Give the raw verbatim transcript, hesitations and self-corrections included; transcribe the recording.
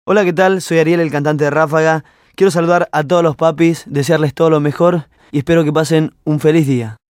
Hola, ¿qué tal? Soy Ariel, el cantante de Ráfaga. Quiero saludar a todos los papis, desearles todo lo mejor y espero que pasen un feliz día.